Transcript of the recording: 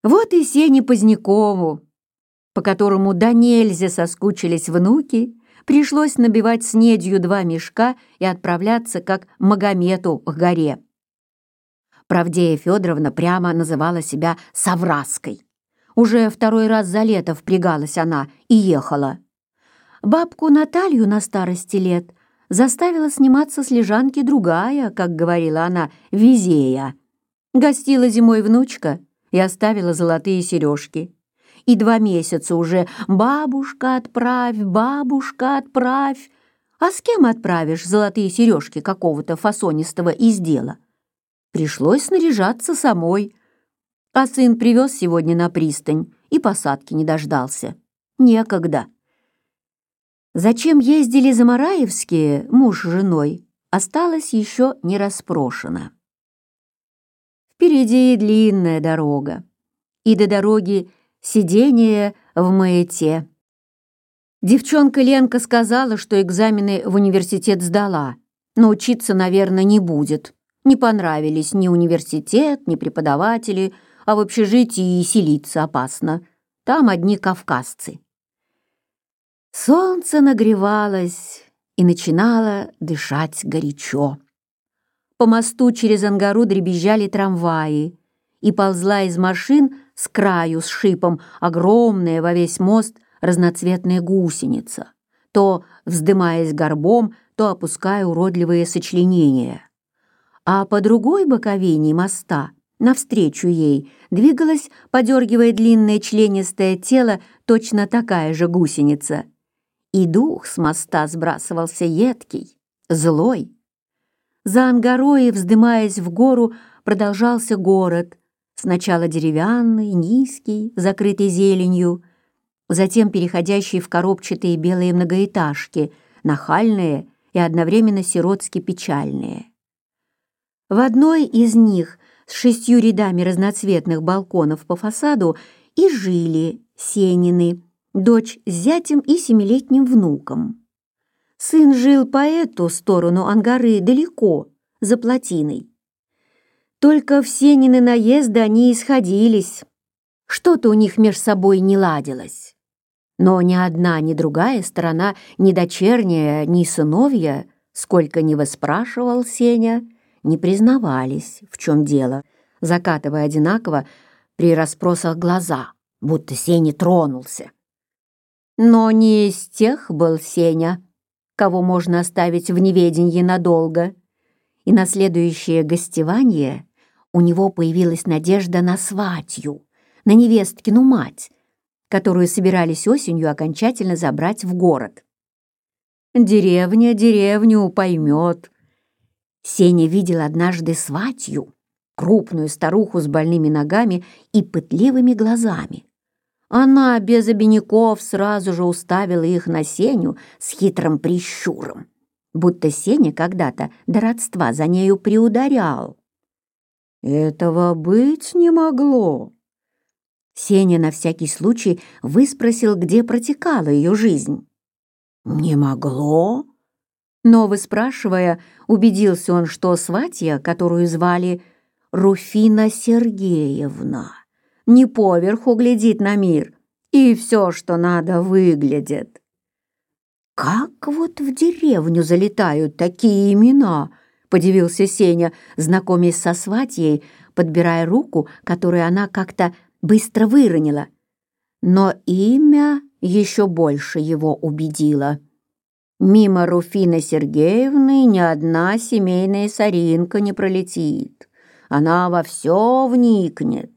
Вот и Сене Позднякову, по которому до нельзя соскучились внуки, пришлось набивать снедью 2 мешка и отправляться как Магомету к горе. Правдея Федоровна прямо называла себя Савраской. Уже 2-й раз за лето впрягалась она и ехала. Бабку Наталью на старости лет заставила сниматься с лежанки другая, как говорила она, Везея. Гостила зимой внучка и оставила золотые сережки. И 2 месяца уже «бабушка, отправь, бабушка, отправь». А с кем отправишь золотые сережки какого-то фасонистого издела? Пришлось снаряжаться самой. А сын привез сегодня на пристань и посадки не дождался. Некогда. Зачем ездили Замараевские, муж с женой, осталось еще не распрошено. Впереди длинная дорога. И до дороги сидение в маэте. Девчонка Ленка сказала, что экзамены в университет сдала, но учиться, наверное, не будет. Не понравились ни университет, ни преподаватели, а в общежитии селиться опасно. Там одни кавказцы. Солнце нагревалось и начинало дышать горячо. По мосту через Ангару дребезжали трамваи, и ползла из машин с краю с шипом огромная во весь мост разноцветная гусеница, то вздымаясь горбом, то опуская уродливые сочленения. А по другой боковине моста, навстречу ей, двигалась, подергивая длинное членистое тело, точно такая же гусеница. И дух с моста сбрасывался едкий, злой. За Ангарой, вздымаясь в гору, продолжался город, сначала деревянный, низкий, закрытый зеленью, затем переходящий в коробчатые белые многоэтажки, нахальные и одновременно сиротски печальные. В одной из них с 6 рядами разноцветных балконов по фасаду и жили Сенины, дочь с зятем и 7-летним внуком. Сын жил по эту сторону Ангары далеко, за плотиной. Только в Сенины наезды они исходились. Что-то у них меж собой не ладилось. Но ни одна, ни другая сторона, ни дочерняя, ни сыновья, сколько ни выспрашивал Сеня, не признавались, в чем дело, закатывая одинаково при расспросах глаза, будто Сеня тронулся. Но не из тех был Сеня, кого можно оставить в неведении надолго, и на следующее гостевание у него появилась надежда на сватью, на невесткину мать, которую собирались осенью окончательно забрать в город. Деревня деревню поймет. Сеня видел однажды сватью, крупную старуху с больными ногами и пытливыми глазами. Она без обиняков сразу же уставила их на Сеню с хитрым прищуром, будто Сеня когда-то до родства за нею приударял. Этого быть не могло. Сеня на всякий случай выспросил, где протекала ее жизнь. Не могло? Но, выспрашивая, убедился он, что сватья, которую звали Руфина Сергеевна, не поверху глядит на мир, и все, что надо, выглядит. «Как вот в деревню залетают такие имена?» — подивился Сеня, знакомясь со сватьей, подбирая руку, которую она как-то быстро выронила. Но имя еще больше его убедило. Мимо Руфины Сергеевны ни одна семейная соринка не пролетит. Она во все вникнет.